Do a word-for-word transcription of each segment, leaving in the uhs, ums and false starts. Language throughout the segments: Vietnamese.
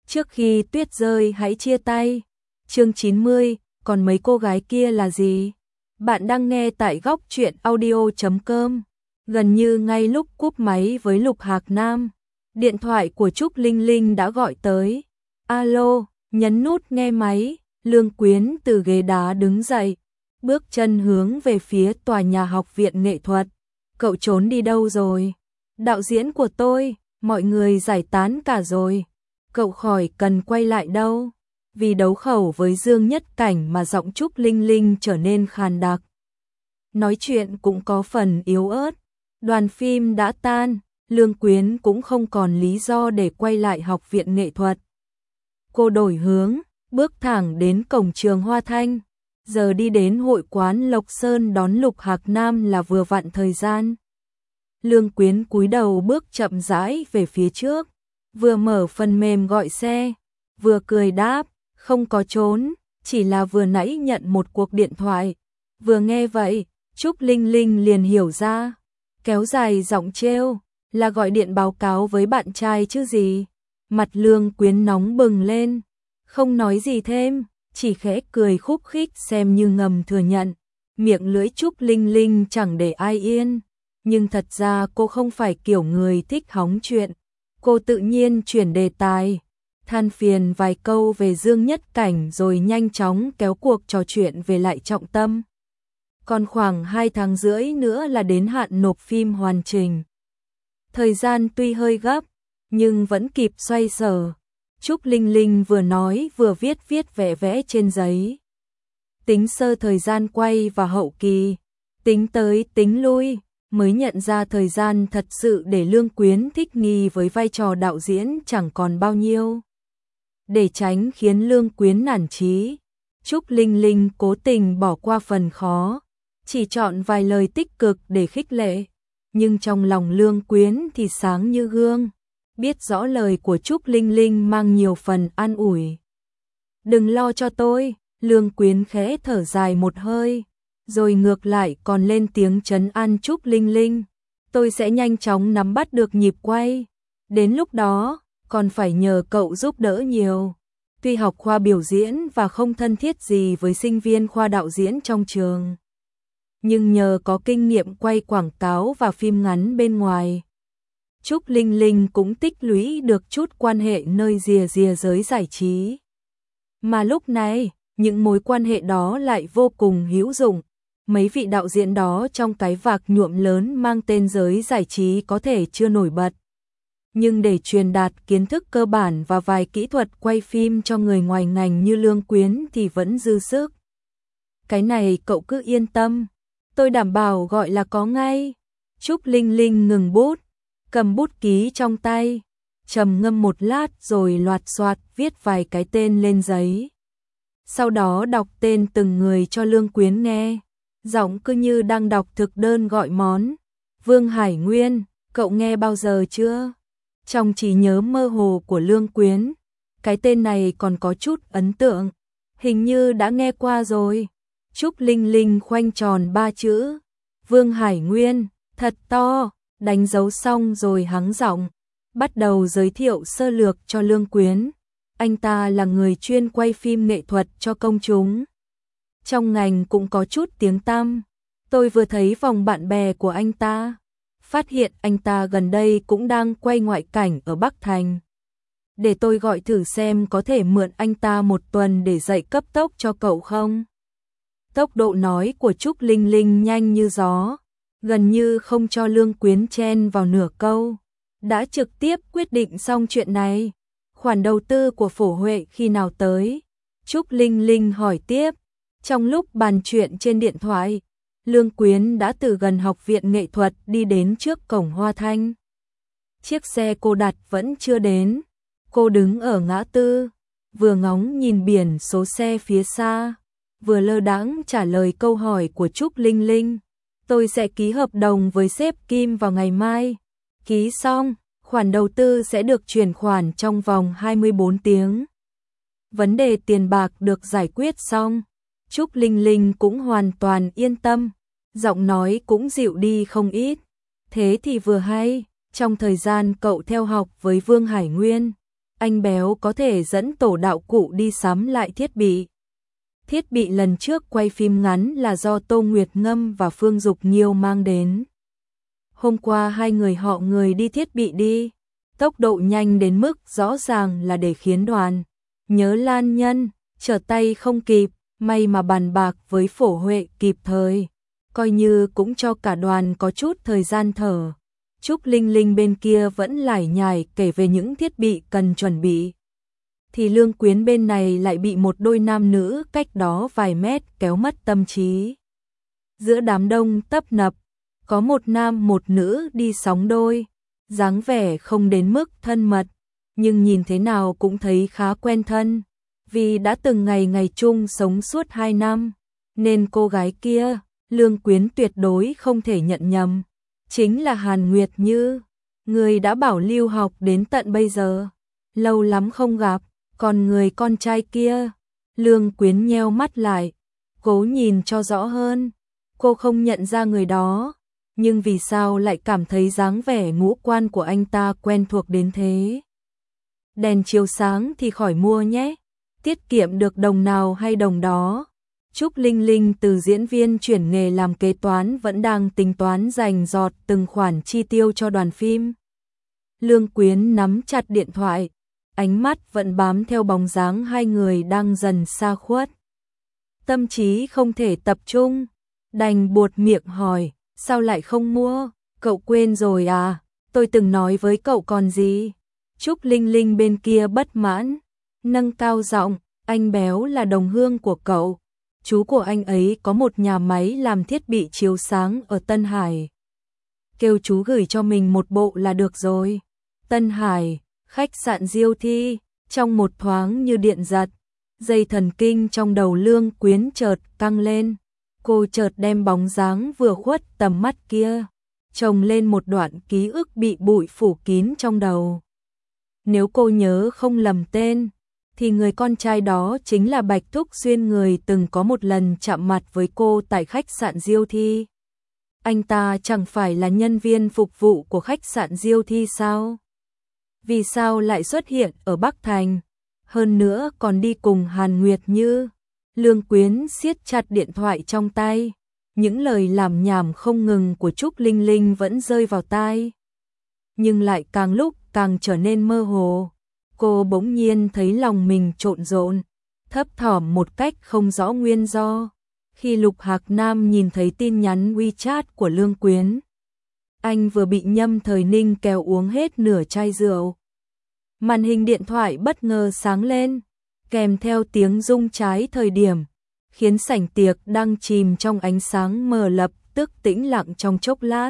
Trước khi tuyết rơi hãy chia tay. Chương chín mươi, còn mấy cô gái kia là gì? Bạn đang nghe tại góc truyện audio chấm com. Gần như ngay lúc cúp máy với Lục Hạc Nam, điện thoại của Trúc Linh Linh đã gọi tới. Alo, nhấn nút nghe máy, Lương Quyến từ ghế đá đứng dậy, bước chân hướng về phía tòa nhà học viện nghệ thuật. Cậu trốn đi đâu rồi? Đạo diễn của tôi, mọi người giải tán cả rồi. Cậu khỏi cần quay lại đâu. Vì đấu khẩu với Dương Nhất Cảnh mà giọng Trúc Linh Linh trở nên khàn đặc. Nói chuyện cũng có phần yếu ớt. Đoàn phim đã tan, Lương Quyến cũng không còn lý do để quay lại học viện nghệ thuật. Cô đổi hướng, bước thẳng đến cổng trường Hoa Thanh. Giờ đi đến hội quán Lộc Sơn đón Lục Hạc Nam là vừa vặn thời gian. Lương Quyến cúi đầu bước chậm rãi về phía trước, vừa mở phần mềm gọi xe, vừa cười đáp, không có trốn, chỉ là vừa nãy nhận một cuộc điện thoại. Vừa nghe vậy, Trúc Linh Linh liền hiểu ra, kéo dài giọng trêu, là gọi điện báo cáo với bạn trai chứ gì. Mặt Lương Quyến nóng bừng lên, không nói gì thêm, chỉ khẽ cười khúc khích xem như ngầm thừa nhận. Miệng lưỡi Trúc Linh Linh chẳng để ai yên, nhưng thật ra cô không phải kiểu người thích hóng chuyện. Cô tự nhiên chuyển đề tài, than phiền vài câu về Dương Nhất Cảnh rồi nhanh chóng kéo cuộc trò chuyện về lại trọng tâm. Còn khoảng hai tháng rưỡi nữa là đến hạn nộp phim hoàn chỉnh. Thời gian tuy hơi gấp, nhưng vẫn kịp xoay sở. Trúc Linh Linh vừa nói vừa viết viết vẽ vẽ trên giấy. Tính sơ thời gian quay và hậu kỳ, tính tới tính lui, mới nhận ra thời gian thật sự để Lương Quyến thích nghi với vai trò đạo diễn chẳng còn bao nhiêu. Để tránh khiến Lương Quyến nản chí, Trúc Linh Linh cố tình bỏ qua phần khó, chỉ chọn vài lời tích cực để khích lệ. Nhưng trong lòng Lương Quyến thì sáng như gương, biết rõ lời của Trúc Linh Linh mang nhiều phần an ủi. Đừng lo cho tôi, Lương Quyến khẽ thở dài một hơi, rồi ngược lại còn lên tiếng trấn an Trúc Linh Linh. Tôi sẽ nhanh chóng nắm bắt được nhịp quay, đến lúc đó còn phải nhờ cậu giúp đỡ nhiều. Tuy học khoa biểu diễn và không thân thiết gì với sinh viên khoa đạo diễn trong trường, nhưng nhờ có kinh nghiệm quay quảng cáo và phim ngắn bên ngoài, Trúc Linh Linh cũng tích lũy được chút quan hệ nơi rìa rìa giới giải trí. Mà lúc này, những mối quan hệ đó lại vô cùng hữu dụng. Mấy vị đạo diễn đó trong cái vạc nhuộm lớn mang tên giới giải trí có thể chưa nổi bật, nhưng để truyền đạt kiến thức cơ bản và vài kỹ thuật quay phim cho người ngoài ngành như Lương Quyến thì vẫn dư sức. Cái này cậu cứ yên tâm, tôi đảm bảo gọi là có ngay. Trúc Linh Linh ngừng bút, cầm bút ký trong tay, trầm ngâm một lát rồi loạt soạt viết vài cái tên lên giấy. Sau đó đọc tên từng người cho Lương Quyến nghe, giọng cứ như đang đọc thực đơn gọi món. Vương Hải Nguyên, cậu nghe bao giờ chưa? Trong trí nhớ mơ hồ của Lương Quyến, cái tên này còn có chút ấn tượng, hình như đã nghe qua rồi. Trúc Linh Linh khoanh tròn ba chữ, Vương Hải Nguyên, thật to, đánh dấu xong rồi hắng giọng, bắt đầu giới thiệu sơ lược cho Lương Quyến. Anh ta là người chuyên quay phim nghệ thuật cho công chúng, trong ngành cũng có chút tiếng tăm. Tôi vừa thấy vòng bạn bè của anh ta, phát hiện anh ta gần đây cũng đang quay ngoại cảnh ở Bắc Thành. Để tôi gọi thử xem có thể mượn anh ta một tuần để dạy cấp tốc cho cậu không? Tốc độ nói của Trúc Linh Linh nhanh như gió, gần như không cho Lương Quyến chen vào nửa câu. Đã trực tiếp quyết định xong chuyện này. Khoản đầu tư của Phổ Huệ khi nào tới? Trúc Linh Linh hỏi tiếp. Trong lúc bàn chuyện trên điện thoại, Lương Quyến đã từ gần học viện nghệ thuật đi đến trước cổng Hoa Thanh. Chiếc xe cô đặt vẫn chưa đến. Cô đứng ở ngã tư, vừa ngóng nhìn biển số xe phía xa, vừa lơ đãng trả lời câu hỏi của Trúc Linh Linh. Tôi sẽ ký hợp đồng với sếp Kim vào ngày mai. Ký xong, khoản đầu tư sẽ được chuyển khoản trong vòng hai mươi bốn tiếng. Vấn đề tiền bạc được giải quyết xong, Trúc Linh Linh cũng hoàn toàn yên tâm, giọng nói cũng dịu đi không ít. Thế thì vừa hay, trong thời gian cậu theo học với Vương Hải Nguyên, anh béo có thể dẫn tổ đạo cụ đi sắm lại thiết bị. Thiết bị lần trước quay phim ngắn là do Tô Nguyệt Ngâm và Phương Dục Nhiêu mang đến. Hôm qua hai người họ người đi thiết bị đi, tốc độ nhanh đến mức rõ ràng là để khiến Đoàn Nhớ Lan Nhân trở tay không kịp, may mà bàn bạc với Phổ Huệ kịp thời, coi như cũng cho cả đoàn có chút thời gian thở. Trúc Linh Linh bên kia vẫn lải nhải kể về những thiết bị cần chuẩn bị. Thì Lương Quyến bên này lại bị một đôi nam nữ cách đó vài mét kéo mất tâm trí. Giữa đám đông tấp nập, có một nam một nữ đi sóng đôi, dáng vẻ không đến mức thân mật, nhưng nhìn thế nào cũng thấy khá quen thân, vì đã từng ngày ngày chung sống suốt hai năm, nên cô gái kia, Lương Quyến tuyệt đối không thể nhận nhầm, chính là Hàn Nguyệt Như, người đã bảo lưu học đến tận bây giờ, lâu lắm không gặp. Còn người con trai kia, Lương Quyến nheo mắt lại, cố nhìn cho rõ hơn, cô không nhận ra người đó, nhưng vì sao lại cảm thấy dáng vẻ ngũ quan của anh ta quen thuộc đến thế. Đèn chiếu sáng thì khỏi mua nhé, tiết kiệm được đồng nào hay đồng đó. Trúc Linh Linh từ diễn viên chuyển nghề làm kế toán vẫn đang tính toán dành dọt từng khoản chi tiêu cho đoàn phim. Lương Quyến nắm chặt điện thoại, ánh mắt vẫn bám theo bóng dáng hai người đang dần xa khuất. Tâm trí không thể tập trung, đành buột miệng hỏi, sao lại không mua, cậu quên rồi à, tôi từng nói với cậu còn gì. Trúc Linh Linh bên kia bất mãn, nâng cao giọng, anh béo là đồng hương của cậu, chú của anh ấy có một nhà máy làm thiết bị chiếu sáng ở Tân Hải. Kêu chú gửi cho mình một bộ là được rồi. Tân Hải, khách sạn Diêu Thi, trong một thoáng như điện giật, dây thần kinh trong đầu Lương Quyến chợt căng lên, cô chợt đem bóng dáng vừa khuất tầm mắt kia, chồng lên một đoạn ký ức bị bụi phủ kín trong đầu. Nếu cô nhớ không lầm tên, thì người con trai đó chính là Bạch Thúc Xuyên, người từng có một lần chạm mặt với cô tại khách sạn Diêu Thi. Anh ta chẳng phải là nhân viên phục vụ của khách sạn Diêu Thi sao? Vì sao lại xuất hiện ở Bắc Thành, hơn nữa còn đi cùng Hàn Nguyệt Như. Lương Quyến siết chặt điện thoại trong tay, những lời lảm nhảm không ngừng của Trúc Linh Linh vẫn rơi vào tai, nhưng lại càng lúc càng trở nên mơ hồ. Cô bỗng nhiên thấy lòng mình trộn rộn, thấp thỏm một cách không rõ nguyên do, khi Lục Hạc Nam nhìn thấy tin nhắn WeChat của Lương Quyến. Anh vừa bị Nhâm Thời Ninh kéo uống hết nửa chai rượu. Màn hình điện thoại bất ngờ sáng lên, kèm theo tiếng rung trái thời điểm, khiến sảnh tiệc đang chìm trong ánh sáng mờ lập tức tĩnh lặng trong chốc lát.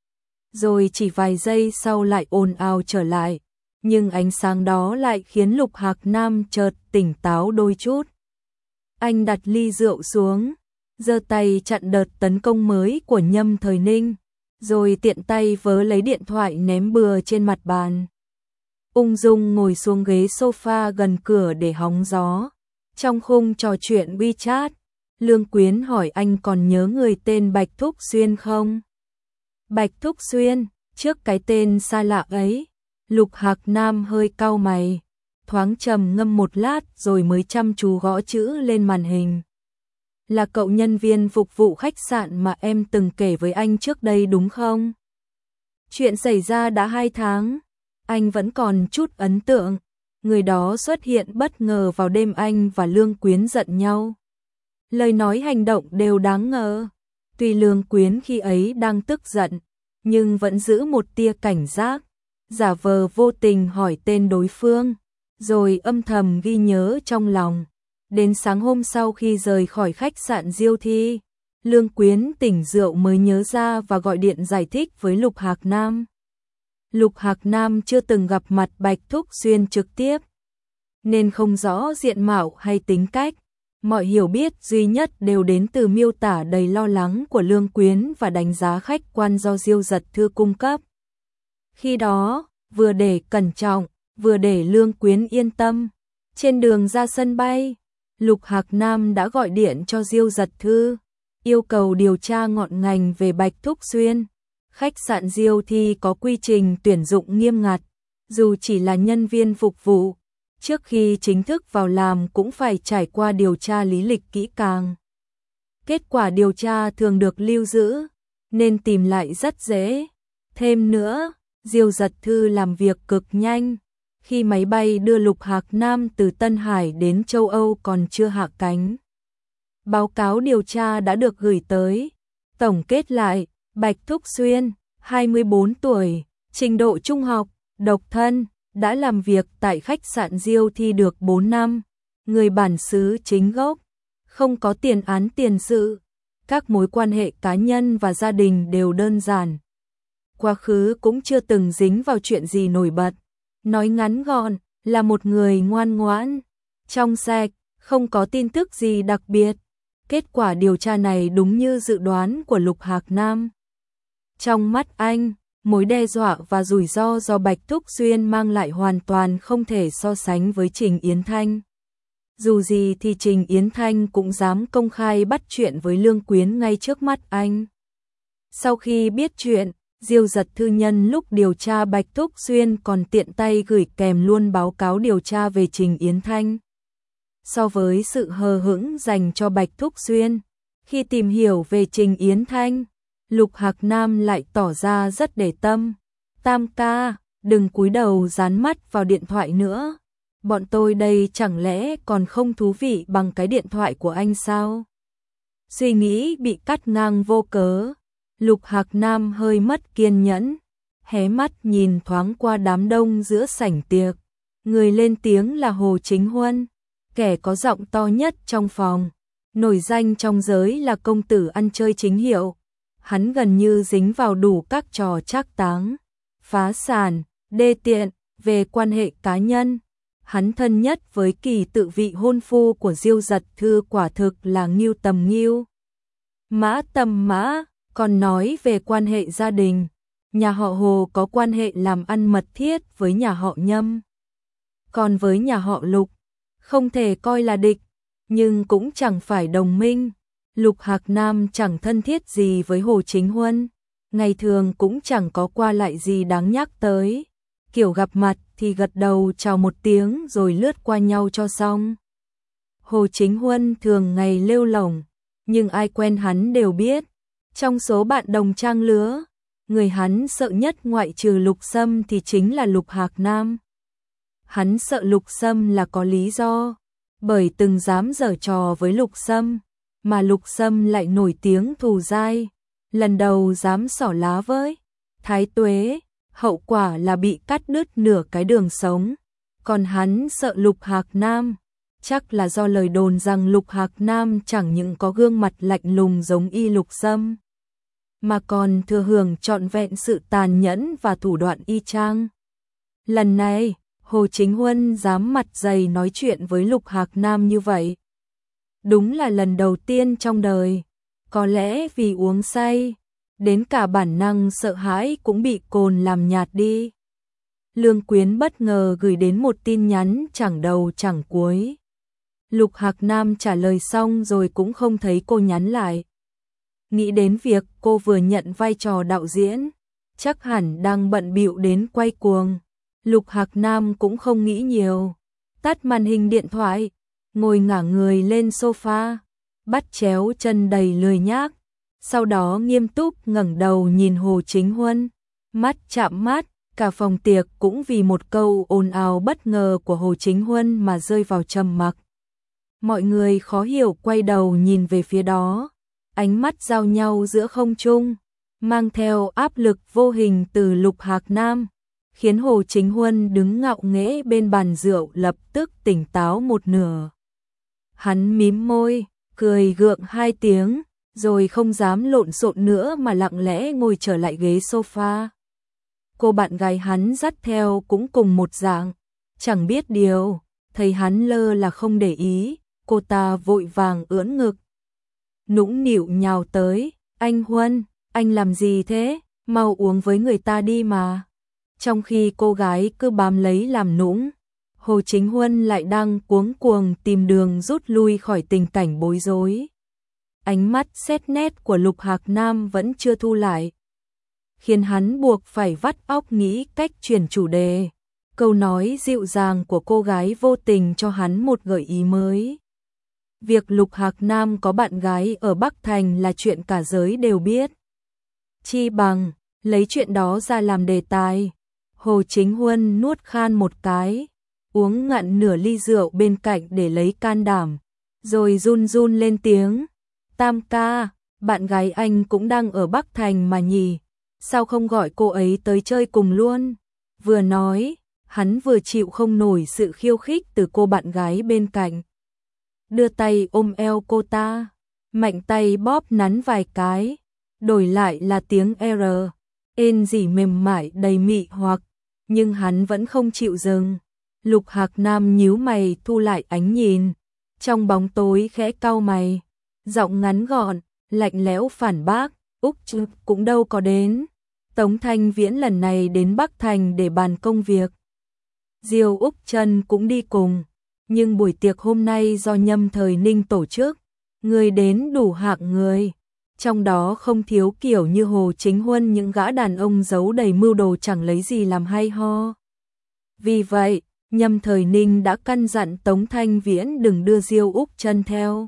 Rồi chỉ vài giây sau lại ồn ào trở lại, nhưng ánh sáng đó lại khiến Lục Hạc Nam chợt tỉnh táo đôi chút. Anh đặt ly rượu xuống, giơ tay chặn đợt tấn công mới của Nhâm Thời Ninh, rồi tiện tay vớ lấy điện thoại ném bừa trên mặt bàn. Ung dung ngồi xuống ghế sofa gần cửa để hóng gió. Trong khung trò chuyện WeChat, Lương Quyến hỏi anh còn nhớ người tên Bạch Thúc Xuyên không? Bạch Thúc Xuyên, trước cái tên xa lạ ấy, Lục Hạc Nam hơi cau mày, thoáng trầm ngâm một lát rồi mới chăm chú gõ chữ lên màn hình. Là cậu nhân viên phục vụ khách sạn mà em từng kể với anh trước đây đúng không? Chuyện xảy ra đã hai tháng, anh vẫn còn chút ấn tượng. Người đó xuất hiện bất ngờ vào đêm anh và Lương Quyến giận nhau. Lời nói hành động đều đáng ngờ. Tuy Lương Quyến khi ấy đang tức giận, nhưng vẫn giữ một tia cảnh giác, giả vờ vô tình hỏi tên đối phương, rồi âm thầm ghi nhớ trong lòng. Đến sáng hôm sau khi rời khỏi khách sạn Diêu Thi, Lương Quyến tỉnh rượu mới nhớ ra và gọi điện giải thích với Lục Hạc Nam. Lục Hạc Nam chưa từng gặp mặt Bạch Thúc Xuyên trực tiếp, nên không rõ diện mạo hay tính cách. Mọi hiểu biết duy nhất đều đến từ miêu tả đầy lo lắng của Lương Quyến và đánh giá khách quan do Diêu Dật Thư cung cấp. Khi đó, vừa để cẩn trọng, vừa để Lương Quyến yên tâm, trên đường ra sân bay, Lục Hạc Nam đã gọi điện cho Diêu Dật Thư, yêu cầu điều tra ngọn ngành về Bạch Thúc Xuyên. Khách sạn Diêu Thi có quy trình tuyển dụng nghiêm ngặt, dù chỉ là nhân viên phục vụ, trước khi chính thức vào làm cũng phải trải qua điều tra lý lịch kỹ càng. Kết quả điều tra thường được lưu giữ, nên tìm lại rất dễ. Thêm nữa, Diêu Dật Thư làm việc cực nhanh. Khi máy bay đưa Lục Hạc Nam từ Tân Hải đến châu Âu còn chưa hạ cánh, báo cáo điều tra đã được gửi tới. Tổng kết lại, Bạch Thúc Xuyên, hai mươi bốn tuổi, trình độ trung học, độc thân, đã làm việc tại khách sạn Diêu Thi được bốn năm, người bản xứ chính gốc, không có tiền án tiền sự, các mối quan hệ cá nhân và gia đình đều đơn giản. Quá khứ cũng chưa từng dính vào chuyện gì nổi bật. Nói ngắn gọn, là một người ngoan ngoãn, trong sạch, không có tin tức gì đặc biệt. Kết quả điều tra này đúng như dự đoán của Lục Hạc Nam. Trong mắt anh, mối đe dọa và rủi ro do Bạch Thúc Xuyên mang lại hoàn toàn không thể so sánh với Trình Yến Thanh. Dù gì thì Trình Yến Thanh cũng dám công khai bắt chuyện với Lương Quyến ngay trước mắt anh. Sau khi biết chuyện, Diêu Dật Thư nhân lúc điều tra Bạch Thúc Xuyên còn tiện tay gửi kèm luôn báo cáo điều tra về Trình Yến Thanh. So với sự hờ hững dành cho Bạch Thúc Xuyên, khi tìm hiểu về Trình Yến Thanh, Lục Hạc Nam lại tỏ ra rất để tâm. Tam ca, đừng cúi đầu dán mắt vào điện thoại nữa. Bọn tôi đây chẳng lẽ còn không thú vị bằng cái điện thoại của anh sao? Suy nghĩ bị cắt ngang vô cớ. Lục Hạc Nam hơi mất kiên nhẫn, hé mắt nhìn thoáng qua đám đông giữa sảnh tiệc. Người lên tiếng là Hồ Chính Huân, kẻ có giọng to nhất trong phòng, nổi danh trong giới là công tử ăn chơi chính hiệu. Hắn gần như dính vào đủ các trò trác táng, phá sản, đê tiện. Về quan hệ cá nhân, hắn thân nhất với Kỳ Tự vị hôn phu của Diêu Dật Thư quả thực là Ngưu Tầm Ngưu, Mã Tầm Mã. Còn nói về quan hệ gia đình, nhà họ Hồ có quan hệ làm ăn mật thiết với nhà họ Nhâm. Còn với nhà họ Lục, không thể coi là địch, nhưng cũng chẳng phải đồng minh. Lục Hạc Nam chẳng thân thiết gì với Hồ Chính Huân, ngày thường cũng chẳng có qua lại gì đáng nhắc tới. Kiểu gặp mặt thì gật đầu chào một tiếng rồi lướt qua nhau cho xong. Hồ Chính Huân thường ngày lêu lổng, nhưng ai quen hắn đều biết. Trong số bạn đồng trang lứa, người hắn sợ nhất ngoại trừ Lục Sâm thì chính là Lục Hạc Nam. Hắn sợ Lục Sâm là có lý do, bởi từng dám giở trò với Lục Sâm, mà Lục Sâm lại nổi tiếng thù dai. Lần đầu dám xỏ lá với Thái Tuế, hậu quả là bị cắt đứt nửa cái đường sống. Còn hắn sợ Lục Hạc Nam, chắc là do lời đồn rằng Lục Hạc Nam chẳng những có gương mặt lạnh lùng giống y Lục Sâm, mà còn thừa hưởng trọn vẹn sự tàn nhẫn và thủ đoạn y chang. Lần này, Hồ Chính Huân dám mặt dày nói chuyện với Lục Hạc Nam như vậy. Đúng là lần đầu tiên trong đời, có lẽ vì uống say, đến cả bản năng sợ hãi cũng bị cồn làm nhạt đi. Lương Quyến bất ngờ gửi đến một tin nhắn chẳng đầu chẳng cuối. Lục Hạc Nam trả lời xong rồi cũng không thấy cô nhắn lại. Nghĩ đến việc cô vừa nhận vai trò đạo diễn, chắc hẳn đang bận bịu đến quay cuồng. Lục Hạc Nam cũng không nghĩ nhiều, tắt màn hình điện thoại, ngồi ngả người lên sofa, bắt chéo chân đầy lười nhác. Sau đó nghiêm túc ngẩng đầu nhìn Hồ Chính Huân, mắt chạm mắt, cả phòng tiệc cũng vì một câu ồn ào bất ngờ của Hồ Chính Huân mà rơi vào trầm mặc. Mọi người khó hiểu quay đầu nhìn về phía đó, ánh mắt giao nhau giữa không trung, mang theo áp lực vô hình từ Lục Hạc Nam, khiến Hồ Chính Huân đứng ngạo nghễ bên bàn rượu lập tức tỉnh táo một nửa. Hắn mím môi, cười gượng hai tiếng, rồi không dám lộn xộn nữa mà lặng lẽ ngồi trở lại ghế sofa. Cô bạn gái hắn dắt theo cũng cùng một dạng, chẳng biết điều, thấy hắn lơ là không để ý, cô ta vội vàng ưỡn ngực, nũng nịu nhào tới. Anh Huân, anh làm gì thế, mau uống với người ta đi mà. Trong khi cô gái cứ bám lấy làm nũng, Hồ Chính Huân lại đang cuống cuồng tìm đường rút lui khỏi tình cảnh bối rối. Ánh mắt xét nét của Lục Hạc Nam vẫn chưa thu lại, khiến hắn buộc phải vắt óc nghĩ cách chuyển chủ đề. Câu nói dịu dàng của cô gái vô tình cho hắn một gợi ý mới. Việc Lục Hạc Nam có bạn gái ở Bắc Thành là chuyện cả giới đều biết. Chi bằng lấy chuyện đó ra làm đề tài. Hồ Chính Huân nuốt khan một cái, uống ngặn nửa ly rượu bên cạnh để lấy can đảm, rồi run run lên tiếng. Tam ca, bạn gái anh cũng đang ở Bắc Thành mà nhỉ, sao không gọi cô ấy tới chơi cùng luôn? Vừa nói, hắn vừa chịu không nổi sự khiêu khích từ cô bạn gái bên cạnh. Đưa tay ôm eo cô ta, mạnh tay bóp nắn vài cái, đổi lại là tiếng R, ên rỉ mềm mại đầy mị hoặc, nhưng hắn vẫn không chịu dừng. Lục Hạc Nam nhíu mày thu lại ánh nhìn, trong bóng tối khẽ cau mày, giọng ngắn gọn, lạnh lẽo phản bác, Úc chứ cũng đâu có đến. Tống Thanh Viễn lần này đến Bắc Thành để bàn công việc. Diêu Úc Trân cũng đi cùng, nhưng buổi tiệc hôm nay do Nhâm Thời Ninh tổ chức, người đến đủ hạng người, trong đó không thiếu kiểu như Hồ Chính Huân, những gã đàn ông giấu đầy mưu đồ chẳng lấy gì làm hay ho. Vì vậy, Nhâm Thời Ninh đã căn dặn Tống Thanh Viễn đừng đưa Diêu Úc Trân theo.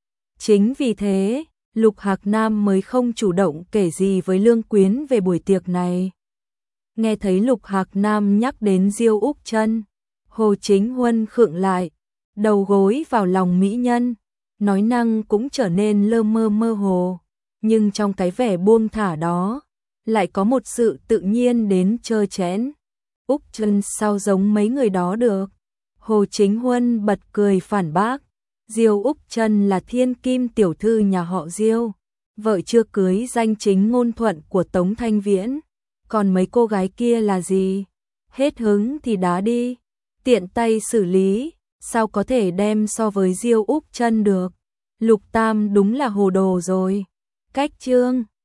Chính vì thế, Lục Hạc Nam mới không chủ động kể gì với Lương Quyến về buổi tiệc này. Nghe thấy Lục Hạc Nam nhắc đến Diêu Úc Trân, Hồ Chính Huân khựng lại, đầu gối vào lòng mỹ nhân, nói năng cũng trở nên lơ mơ mơ hồ, nhưng trong cái vẻ buông thả đó, lại có một sự tự nhiên đến trơ trẽn. Úc Trân sao giống mấy người đó được? Hồ Chính Huân bật cười phản bác. Diêu Úc Trân là thiên kim tiểu thư nhà họ Diêu, vợ chưa cưới danh chính ngôn thuận của Tống Thanh Viễn. Còn mấy cô gái kia là gì? Hết hứng thì đá đi, tiện tay xử lý, sao có thể đem so với Diêu Úc Trân được? Lục Tam đúng là hồ đồ rồi. Cách chương